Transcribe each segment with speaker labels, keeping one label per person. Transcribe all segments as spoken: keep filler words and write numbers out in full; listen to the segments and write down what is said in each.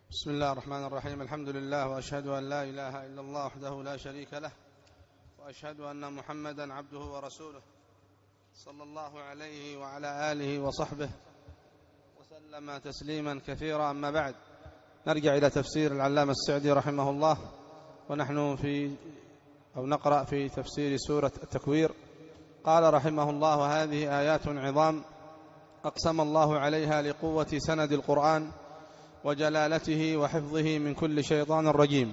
Speaker 1: بسم الله الرحمن الرحيم. الحمد لله، وأشهد أن لا إله إلا الله وحده لا شريك له، وأشهد أن محمدا عبده ورسوله صلى الله عليه وعلى آله وصحبه وسلم تسليما كثيرا. أما بعد، نرجع إلى تفسير العلامة السعدي رحمه الله، ونحن في أو نقرأ في تفسير سورة التكوير. قال رحمه الله: هذه آيات عظام أقسم الله عليها لقوة سند القرآن وجلالته وحفظه من كل شيطان رجيم،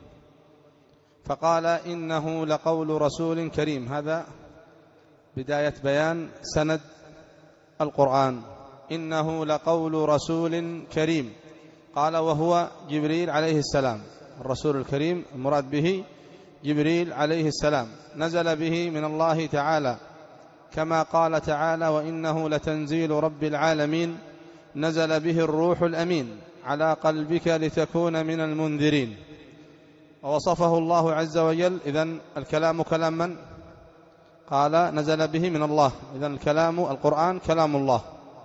Speaker 1: فقال: إنه لقول رسول كريم. هذا بداية بيان سند القرآن. إنه لقول رسول كريم. قال: وهو جبريل عليه السلام. الرسول الكريم المراد به جبريل عليه السلام، نزل به من الله تعالى، كما قال تعالى: وإنه لتنزيل رب العالمين نزل به الروح الأمين على قلبك لتكون من المنذرين. ووصفه الله عز وجل. إذن الكلام كلام من؟ قال: نزل به من الله. إذن الكلام القرآن كلام الله،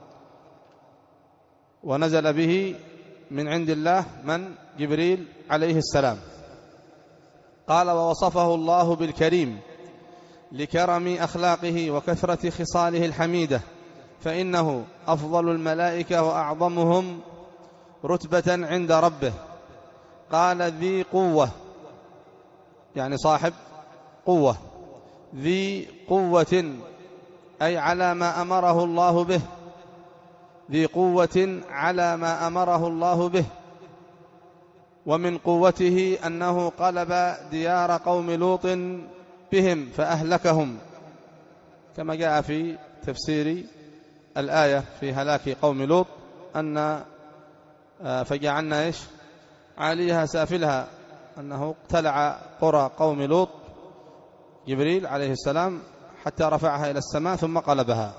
Speaker 1: ونزل به من عند الله من؟ جبريل عليه السلام. قال: ووصفه الله بالكريم لكرم أخلاقه وكثرة خصاله الحميدة، فإنه أفضل الملائكة وأعظمهم رتبة عند ربه. قال: ذي قوة، يعني صاحب قوة. ذي قوة أي على ما أمره الله به. ذي قوة على ما أمره الله به. ومن قوته أنه قلب ديار قوم لوط بهم فأهلكهم، كما جاء في تفسير الآية في هلاك قوم لوط أن فجعلنا إيش عليها سافلها، أنه اقتلع قرى قوم لوط جبريل عليه السلام حتى رفعها إلى السماء ثم قلبها،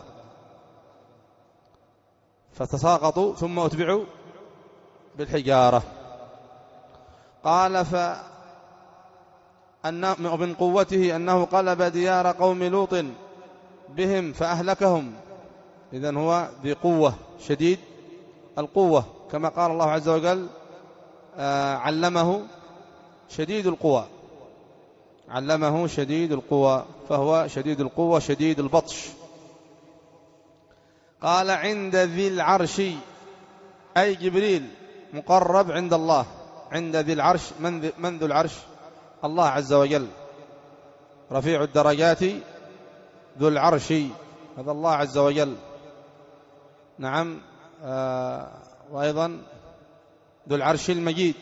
Speaker 1: فتساقطوا ثم أتبعوا بالحجارة. قال: ومن قوته أنه قلب ديار قوم لوط بهم فأهلكهم. إذن هو ذي قوة، شديد القوة، كما قال الله عز وجل: آه علمه شديد القوى. علمه شديد القوى، فهو شديد القوة شديد البطش. قال: عند ذي العرش، أي جبريل مقرب عند الله. عند ذي العرش، من, من ذو العرش؟ الله عز وجل، رفيع الدرجات ذو العرش، هذا الله عز وجل. نعم. آه وأيضا ذو العرش المجيد،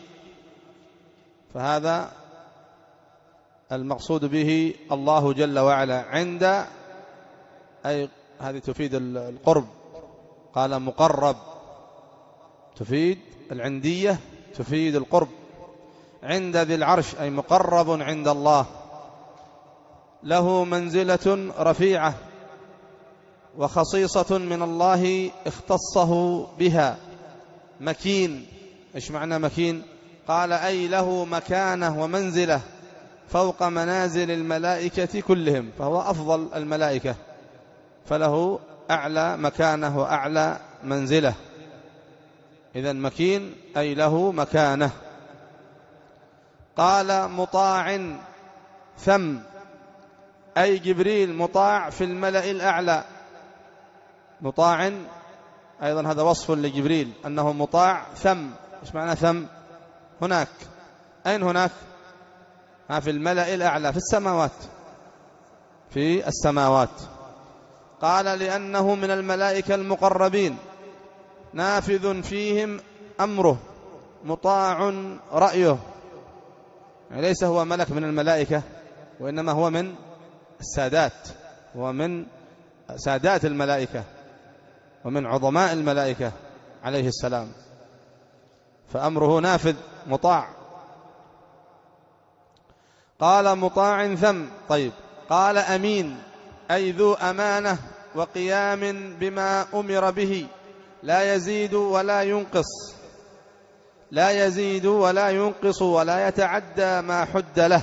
Speaker 1: فهذا المقصود به الله جل وعلا. عند أي هذه تفيد القرب. قال: مقرب تفيد العندية، تفيد القرب. عند ذي العرش أي مقرب عند الله، له منزلة رفيعة وخصيصة من الله اختصه بها. مكين. إيش معنى مكين؟ قال: أي له مكانة ومنزلة فوق منازل الملائكة كلهم، فهو أفضل الملائكة، فله أعلى مكانة وأعلى منزلة. إذن مكين أي له مكانة. قال: مطاع ثم، أي جبريل مطاع في الملأ الأعلى. مطاع أيضا هذا وصف لجبريل أنه مطاع ثم. إيش معنى ثم؟ هناك. أين هناك؟ ها في الملأ الأعلى، في السماوات. في السماوات. قال: لأنه من الملائكة المقربين، نافذ فيهم أمره، مطاع رأيه. يعني ليس هو ملك من الملائكة، وإنما هو من السادات، هو من سادات الملائكة ومن عظماء الملائكة عليه السلام، فأمره نافذ مطاع. قال: مطاع ثم. طيب. قال: أمين، أي ذو أمانة وقيام بما أمر به، لا يزيد ولا ينقص. لا يزيد ولا ينقص ولا يتعدى ما حد له.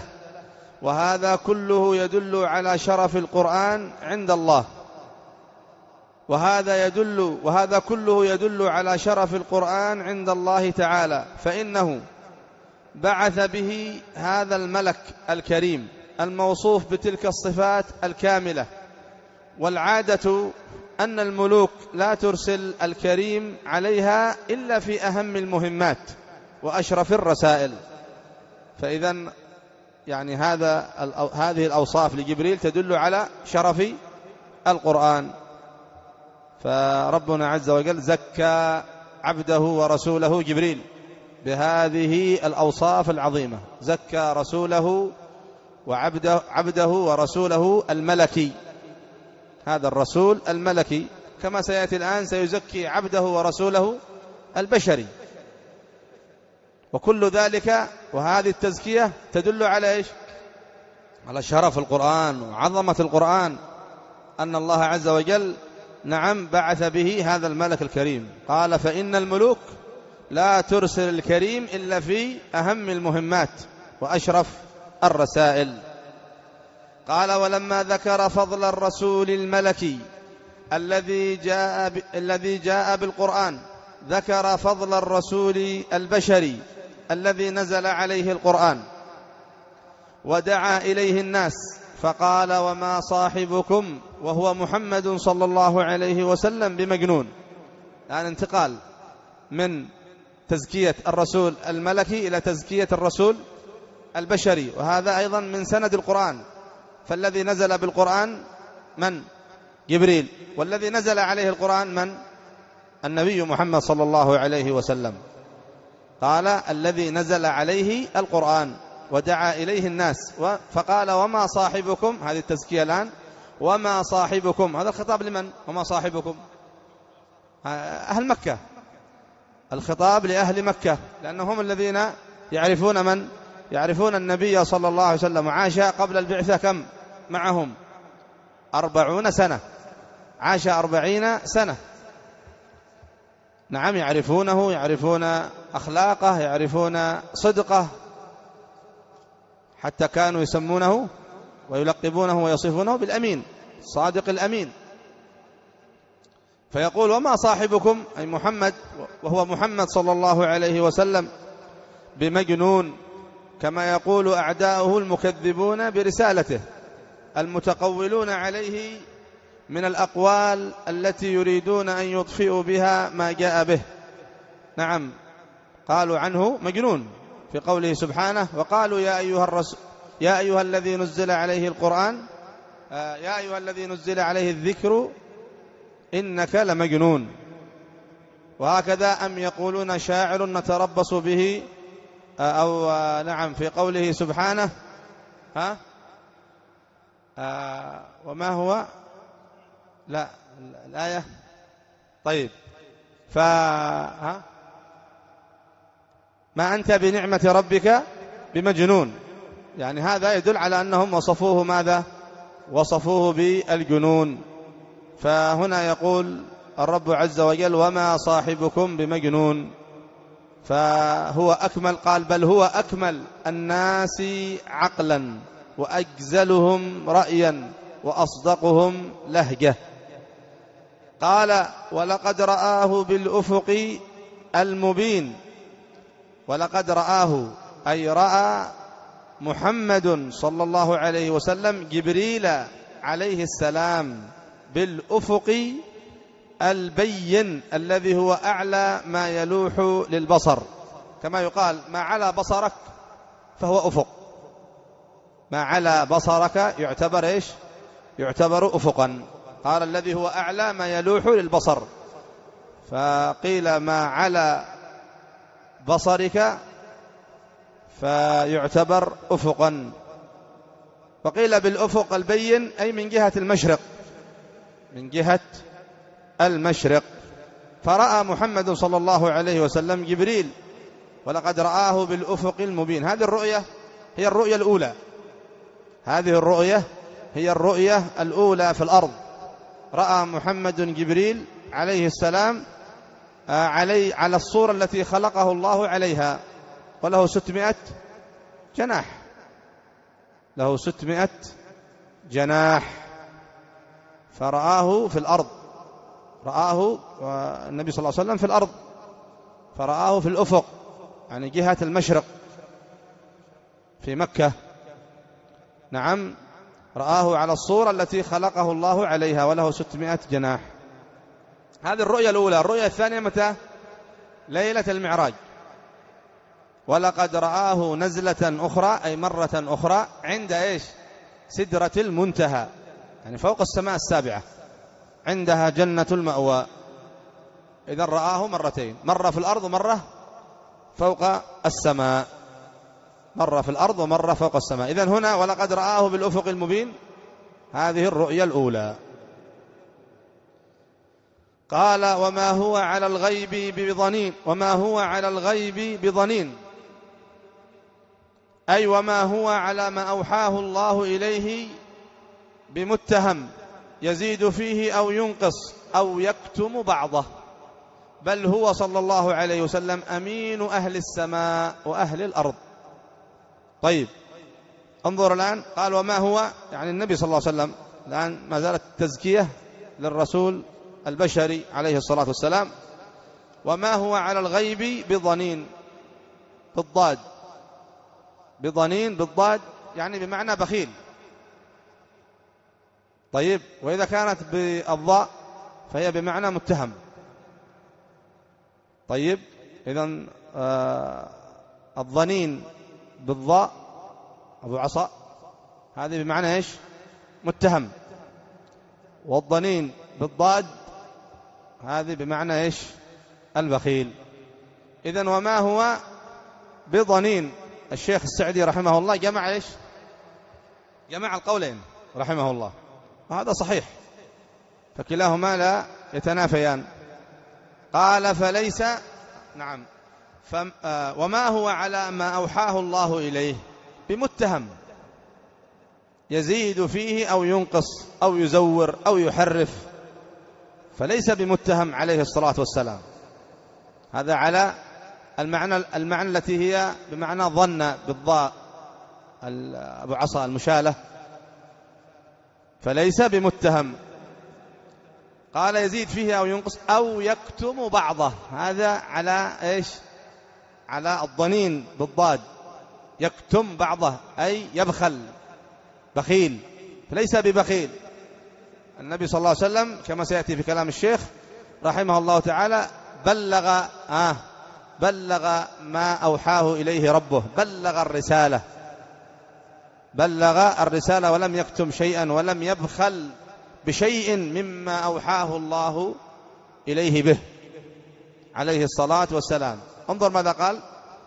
Speaker 1: وهذا كله يدل على شرف القرآن عند الله. وهذا يدل وهذا كله يدل على شرف القرآن عند الله تعالى، فإنه بعث به هذا الملك الكريم الموصوف بتلك الصفات الكاملة. والعادة أن الملوك لا ترسل الكريم عليها إلا في أهم المهمات وأشرف الرسائل. فإذا يعني هذا هذه الأوصاف لجبريل تدل على شرف القرآن. فربنا عز وجل زكى عبده ورسوله جبريل بهذه الأوصاف العظيمة، زكى رسوله وعبده عبده ورسوله الملكي، هذا الرسول الملكي، كما سيأتي الآن سيزكي عبده ورسوله البشري. وكل ذلك وهذه التزكية تدل على إيش؟ على شرف القرآن وعظمة القرآن، أن الله عز وجل نعم بعث به هذا الملك الكريم. قال فإن الملوك لا ترسل الكريم إلا في أهم المهمات وأشرف الرسائل. قال ولما ذكر فضل الرسول الملكي الذي جاء ب... الذي جاء بالقرآن، ذكر فضل الرسول البشري الذي نزل عليه القرآن ودعا إليه الناس، فقال وما صاحبكم وهو محمد صلى الله عليه وسلم بمجنون. الآن انتقال من تزكية الرسول الملكي إلى تزكية الرسول البشري، وهذا أيضا من سند القرآن. فالذي نزل بالقرآن من؟ جبريل. والذي نزل عليه القرآن من؟ النبي محمد صلى الله عليه وسلم. قال الذي نزل عليه القرآن ودعا إليه الناس، فقال وما صاحبكم، هذه التزكية الآن، وما صاحبكم، هذا الخطاب لمن؟ وما صاحبكم أهل مكة، الخطاب لأهل مكة، لأنهم الذين يعرفون من؟ يعرفون النبي صلى الله عليه وسلم. عاش قبل البعثة كم معهم؟ أربعون سنة، عاش أربعين سنة. نعم يعرفونه، يعرفون أخلاقه، يعرفون صدقه، حتى كانوا يسمونه ويلقبونه ويصفونه بالأمين، صادق الأمين. فيقول وما صاحبكم أي محمد، وهو محمد صلى الله عليه وسلم، بمجنون، كما يقول أعداؤه المكذبون برسالته المتقولون عليه من الأقوال التي يريدون أن يطفئوا بها ما جاء به. نعم قالوا عنه مجنون في قوله سبحانه وقالوا يا أيها الرسول يا أيها الذي نزل عليه القرآن آه يا أيها الذي نزل عليه الذكر إنك لمجنون. وهكذا أم يقولون شاعر نتربص به آه أو آه نعم في قوله سبحانه ها آه وما هو لا الآية طيب ف ها ما أنت بنعمة ربك بمجنون. يعني هذا يدل على أنهم وصفوه ماذا؟ وصفوه بالجنون. فهنا يقول الرب عز وجل وما صاحبكم بمجنون، فهو أكمل، قال بل هو أكمل الناس عقلا وأجزلهم رأيا وأصدقهم لهجة. قال ولقد رآه بالأفق المبين، ولقد رآه أي رأى محمد صلى الله عليه وسلم جبريل عليه السلام بالأفق البين الذي هو أعلى ما يلوح للبصر، كما يقال ما على بصرك فهو أفق، ما على بصرك يعتبر إيش؟ يعتبر أفقا. قال الذي هو أعلى ما يلوح للبصر، فقيل ما على بصرك فيعتبر أفقا، وقيل بالأفق البين أي من جهة المشرق، من جهة المشرق. فرأى محمد صلى الله عليه وسلم جبريل ولقد رآه بالأفق المبين. هذه الرؤية هي الرؤية الأولى، هذه الرؤية هي الرؤية الأولى في الأرض. رأى محمد جبريل عليه السلام علي على الصورة التي خلقه الله عليها، وله ستمائة جناح، له ستمائة جناح، فرآه في الأرض رآه النبي صلى الله عليه وسلم في الأرض، فرآه في الأفق، يعني جهة المشرق في مكة. نعم، رآه على الصورة التي خلقه الله عليها وله ستمائة جناح. هذه الرؤية الأولى. الرؤية الثانية متى؟ ليلة المعراج. ولقد رآه نزلة أخرى، أي مرة أخرى، عند إيش؟ سدرة المنتهى، يعني فوق السماء السابعة، عندها جنة المأوى. إذن رآه مرتين، مرة في الأرض ومرة فوق السماء، مرة في الأرض ومرة فوق السماء. إذن هنا ولقد رآه بالأفق المبين، هذه الرؤية الأولى. قال وما هو على الغيب بضنين، وما هو على الغيب بضنين، أي وما هو على ما أوحاه الله إليه بمتهم يزيد فيه أو ينقص أو يكتم بعضه، بل هو صلى الله عليه وسلم أمين أهل السماء وأهل الأرض. طيب انظر الآن، قال وما هو، يعني النبي صلى الله عليه وسلم. الآن ما زالت التزكية للرسول البشري عليه الصلاة والسلام. وما هو على الغيب بضنين، بالضاد، بضنين بالضاد، يعني بمعنى بخيل. طيب وإذا كانت بالضاء فهي بمعنى متهم. طيب إذن آه الضنين بالضاء أبو عصا، هذه بمعنى إيش؟ متهم. والضنين بالضاد هذه بمعنى إيش؟ البخيل. إذن وما هو بضنين، الشيخ السعدي رحمه الله جمع إيش؟ جمع القولين رحمه الله، وهذا صحيح، فكلاهما لا يتنافيان. قال فليس، نعم، فم آه وما هو على ما أوحاه الله إليه بمتهم يزيد فيه أو ينقص أو يزور أو يحرف، فليس بمتهم عليه الصلاة والسلام. هذا على المعنى المعنى التي هي بمعنى ظن بالضاء أبو عصا المشالة، فليس بمتهم. قال يزيد فيه أو ينقص أو يكتم بعضه، هذا على إيش؟ على الضنين بالضاد، يكتم بعضه أي يبخل، بخيل، فليس ببخيل. النبي صلى الله عليه وسلم كما سيأتي في كلام الشيخ رحمه الله تعالى بلغ آه بلغ ما أوحاه إليه ربه، بلغ الرسالة، بلغ الرسالة ولم يكتم شيئا ولم يبخل بشيء مما أوحاه الله إليه به عليه الصلاة والسلام. انظر ماذا قال.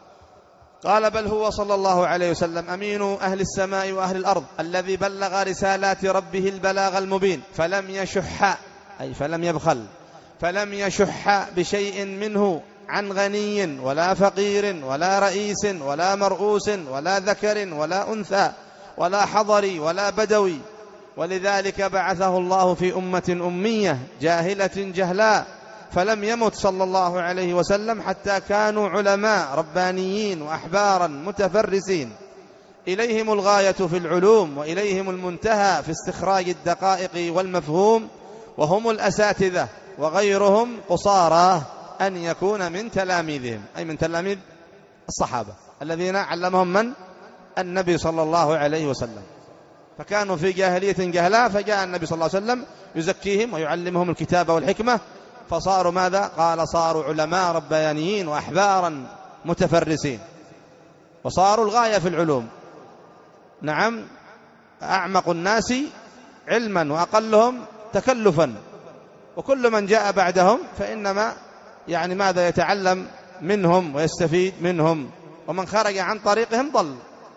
Speaker 1: قال بل هو صلى الله عليه وسلم أمين أهل السماء وأهل الأرض الذي بلغ رسالات ربه البلاغ المبين، فلم يشح، أي فلم يبخل، فلم يشح بشيء منه عن غني ولا فقير ولا رئيس ولا مرؤوس ولا ذكر ولا أنثى ولا حضري ولا بدوي. ولذلك بعثه الله في أمة أمية جاهلة جهلاء، فلم يمت صلى الله عليه وسلم حتى كانوا علماء ربانيين وأحبارا متفرسين، إليهم الغاية في العلوم وإليهم المنتهى في استخراج الدقائق والمفهوم، وهم الأساتذة وغيرهم قصارى أن يكون من تلاميذهم، أي من تلاميذ الصحابة الذين علمهم من؟ النبي صلى الله عليه وسلم. فكانوا في جاهلية جهلاء، فجاء النبي صلى الله عليه وسلم يزكيهم ويعلمهم الكتاب والحكمة، فصاروا ماذا؟ قال صاروا علماء ربانيين وأحبارا متفرسين، وصاروا الغاية في العلوم. نعم، أعمق الناس علما وأقلهم تكلفا، وكل من جاء بعدهم فإنما يعني ماذا يتعلم منهم ويستفيد منهم، ومن خرج عن طريقهم ضل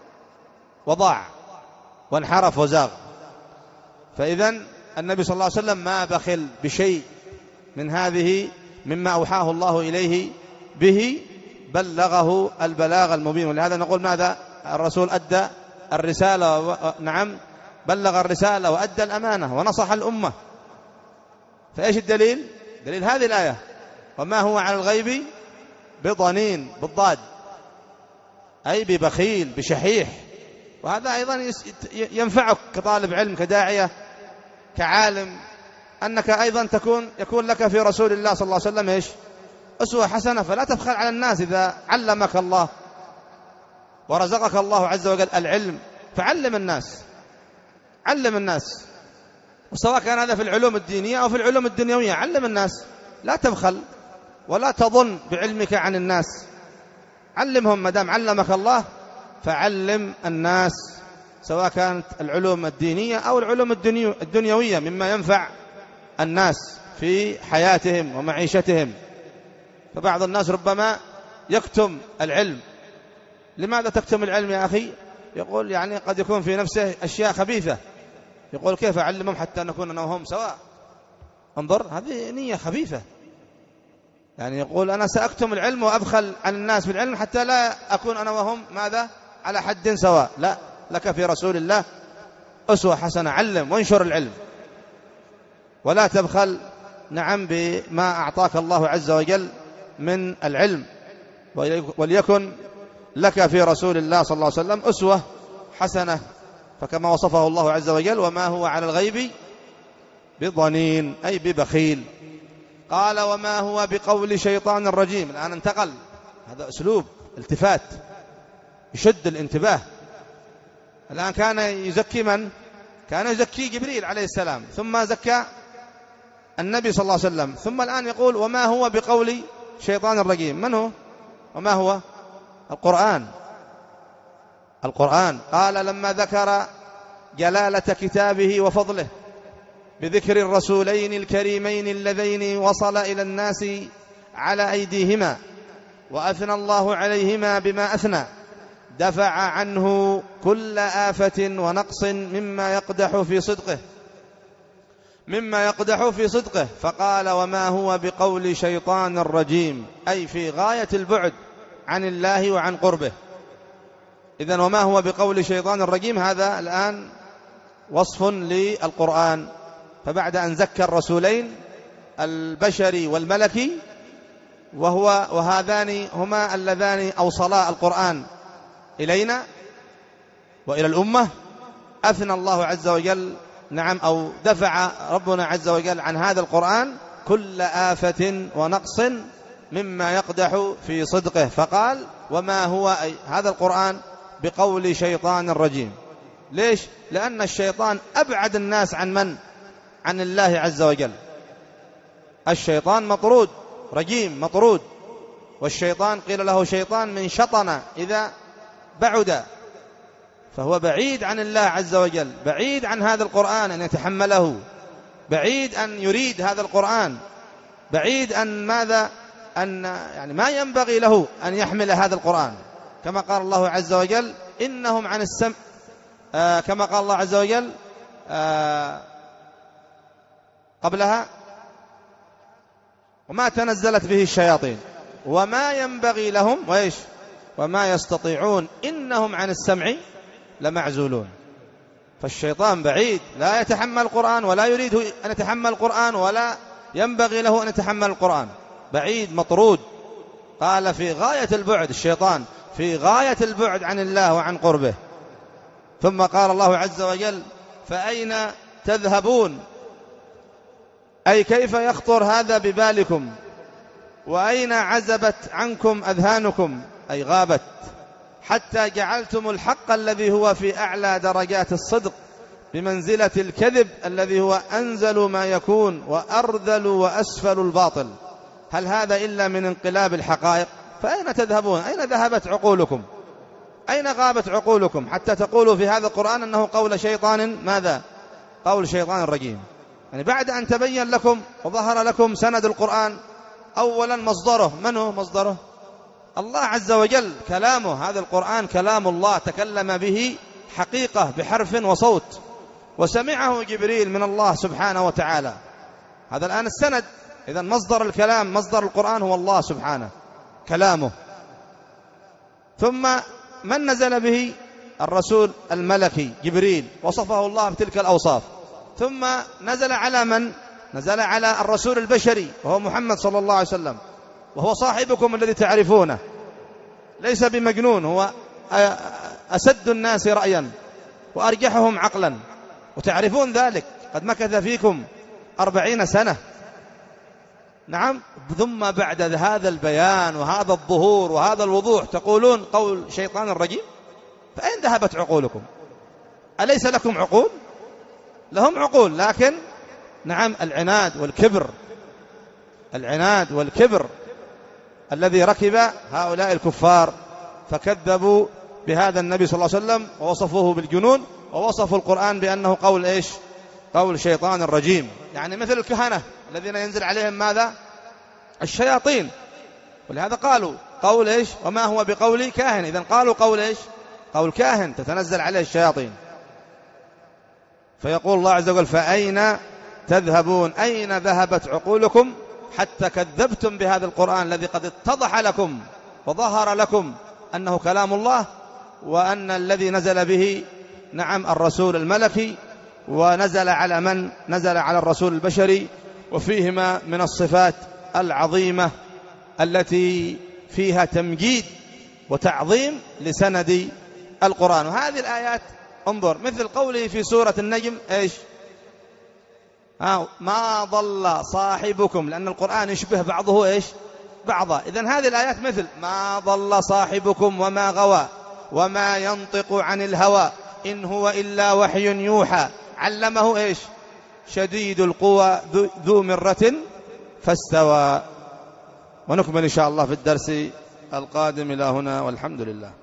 Speaker 1: وضاع وانحرف وزاغ. فإذن النبي صلى الله عليه وسلم ما بخل بشيء من هذه مما أوحاه الله إليه به، بلغه البلاغ المبين. ولهذا نقول ماذا؟ الرسول أدى الرسالة و... نعم بلغ الرسالة وأدى الأمانة ونصح الأمة. فإيش الدليل؟ دليل هذه الآية وما هو على الغيب بضنين بالضاد، أي ببخيل بشحيح. وهذا أيضا ينفعك كطالب علم كداعية كعالم أنك أيضا تكون يكون لك في رسول الله صلى الله عليه وسلم إيش؟ أسوة حسنة. فلا تبخل على الناس. إذا علمك الله ورزقك الله عز وجل العلم فعلم الناس، علم الناس، وسواء كان هذا في العلوم الدينية أو في العلوم الدنيوية، علم الناس. لا تبخل ولا تظن بعلمك عن الناس، علمهم. ما دام علمك الله فعلم الناس، سواء كانت العلوم الدينية أو العلوم الدنيوية مما ينفع الناس في حياتهم ومعيشتهم. فبعض الناس ربما يكتم العلم. لماذا تكتم العلم يا أخي؟ يقول يعني قد يكون في نفسه أشياء خبيثة، يقول كيف أعلمهم حتى نكون أنا وهم سواء؟ انظر، هذه نية خبيثة. يعني يقول أنا سأكتم العلم وأبخل عن الناس بالعلم حتى لا أكون أنا وهم ماذا؟ على حد سواء. لا، لك في رسول الله أسوة حسنة، علم وانشر العلم ولا تبخل نعم بما أعطاك الله عز وجل من العلم. وليكن لك في رسول الله صلى الله عليه وسلم أسوة حسنة، فكما وصفه الله عز وجل: وما هو على الغيب بضنين، أي ببخيل. قال: وما هو بقول شيطان رجيم. الآن انتقل، هذا أسلوب التفات يشد الانتباه. الآن كان يزكي من؟ كان يزكي جبريل عليه السلام، ثم زكى النبي صلى الله عليه وسلم، ثم الآن يقول: وما هو بقول شيطان الرجيم. من هو؟ وما هو؟ القرآن. القرآن. قال: لما ذكر جلالة كتابه وفضله بذكر الرسولين الكريمين اللذين وصل إلى الناس على أيديهما وأثنى الله عليهما بما أثنى، دفع عنه كل آفة ونقص مما يقدح في صدقه مما يقدح في صدقه فقال: وما هو بقول شيطان رجيم، أي في غاية البعد عن الله وعن قربه. إذن وما هو بقول شيطان الرجيم، هذا الآن وصف للقرآن. فبعد أن ذكر الرسولين البشري والملكي، وهو وهذان هما اللذان أوصلا القرآن إلينا وإلى الأمة، أثنى الله عز وجل نعم أو دفع ربنا عز وجل عن هذا القرآن كل آفة ونقص مما يقدح في صدقه، فقال: وما هو أي هذا القرآن بقول شيطان الرجيم. ليش؟ لأن الشيطان أبعد الناس عن من؟ عن الله عز وجل. الشيطان مطرود، رجيم مطرود. والشيطان قيل له شيطان من شطن إذا بعد، فهو بعيد عن الله عز وجل، بعيد عن هذا القرآن أن يتحمله، بعيد أن يريد هذا القرآن، بعيد أن ماذا أن يعني ما ينبغي له أن يحمل هذا القرآن. كما قال الله عز وجل: إنهم عن السمع آه كما قال الله عز وجل آه قبلها: وما تنزلت به الشياطين وما ينبغي لهم وإيش وما يستطيعون إنهم عن السمع لمعزولون. فالشيطان بعيد، لا يتحمل القرآن ولا يريد أن يتحمل القرآن ولا ينبغي له أن يتحمل القرآن، بعيد مطرود. قال: في غاية البعد، الشيطان في غاية البعد عن الله وعن قربه. ثم قال الله عز وجل: فأين تذهبون، أي كيف يخطر هذا ببالكم، وأين عزبت عنكم أذهانكم، أي غابت، حتى جعلتم الحق الذي هو في أعلى درجات الصدق بمنزلة الكذب الذي هو أنزل ما يكون وأرذل وأسفل الباطل. هل هذا إلا من انقلاب الحقائق؟ فأين تذهبون؟ أين ذهبت عقولكم؟ أين غابت عقولكم حتى تقولوا في هذا القرآن أنه قول شيطان ماذا؟ قول شيطان الرجيم. يعني بعد أن تبين لكم وظهر لكم سند القرآن، أولا مصدره، من هو مصدره؟ الله عز وجل، كلامه، هذا القرآن كلام الله تكلم به حقيقة بحرف وصوت، وسمعه جبريل من الله سبحانه وتعالى. هذا الآن السند. إذن مصدر الكلام، مصدر القرآن هو الله سبحانه، كلامه. ثم من نزل به؟ الرسول الملكي جبريل، وصفه الله بتلك الأوصاف. ثم نزل على من؟ نزل على الرسول البشري وهو محمد صلى الله عليه وسلم، وهو صاحبكم الذي تعرفونه، ليس بمجنون، هو أسد الناس رأيا وأرجحهم عقلا، وتعرفون ذلك، قد مكث فيكم أربعين سنة. نعم. ثم بعد هذا البيان وهذا الظهور وهذا الوضوح تقولون قول شيطان الرجيم؟ فأين ذهبت عقولكم؟ أليس لكم عقول؟ لهم عقول، لكن نعم العناد والكبر، العناد والكبر الذي ركب هؤلاء الكفار، فكذبوا بهذا النبي صلى الله عليه وسلم ووصفوه بالجنون، ووصفوا القرآن بأنه قول إيش؟ قول شيطان الرجيم. يعني مثل الكهنة الذين ينزل عليهم ماذا؟ الشياطين. ولهذا قالوا قول إيش؟ وما هو بقول كاهن. إذن قالوا قول إيش؟ قول كاهن تتنزل عليه الشياطين. فيقول الله عز وجل فأين تذهبون؟ أين ذهبت عقولكم حتى كذبتم بهذا القرآن الذي قد اتضح لكم وظهر لكم أنه كلام الله، وأن الذي نزل به نعم الرسول الملكي، ونزل على من؟ نزل على الرسول البشري، وفيهما من الصفات العظيمة التي فيها تمجيد وتعظيم لسند القرآن. وهذه الآيات انظر مثل قوله في سورة النجم إيش؟ آه ما ضل صاحبكم، لأن القرآن يشبه بعضه إيش؟ بعضا. إذن هذه الآيات مثل ما ضل صاحبكم وما غوى وما ينطق عن الهوى إن هو إلا وحي يوحى علمه إيش؟ شديد القوى ذو مرة فاستوى. ونكمل إن شاء الله في الدرس القادم. إلى هنا والحمد لله.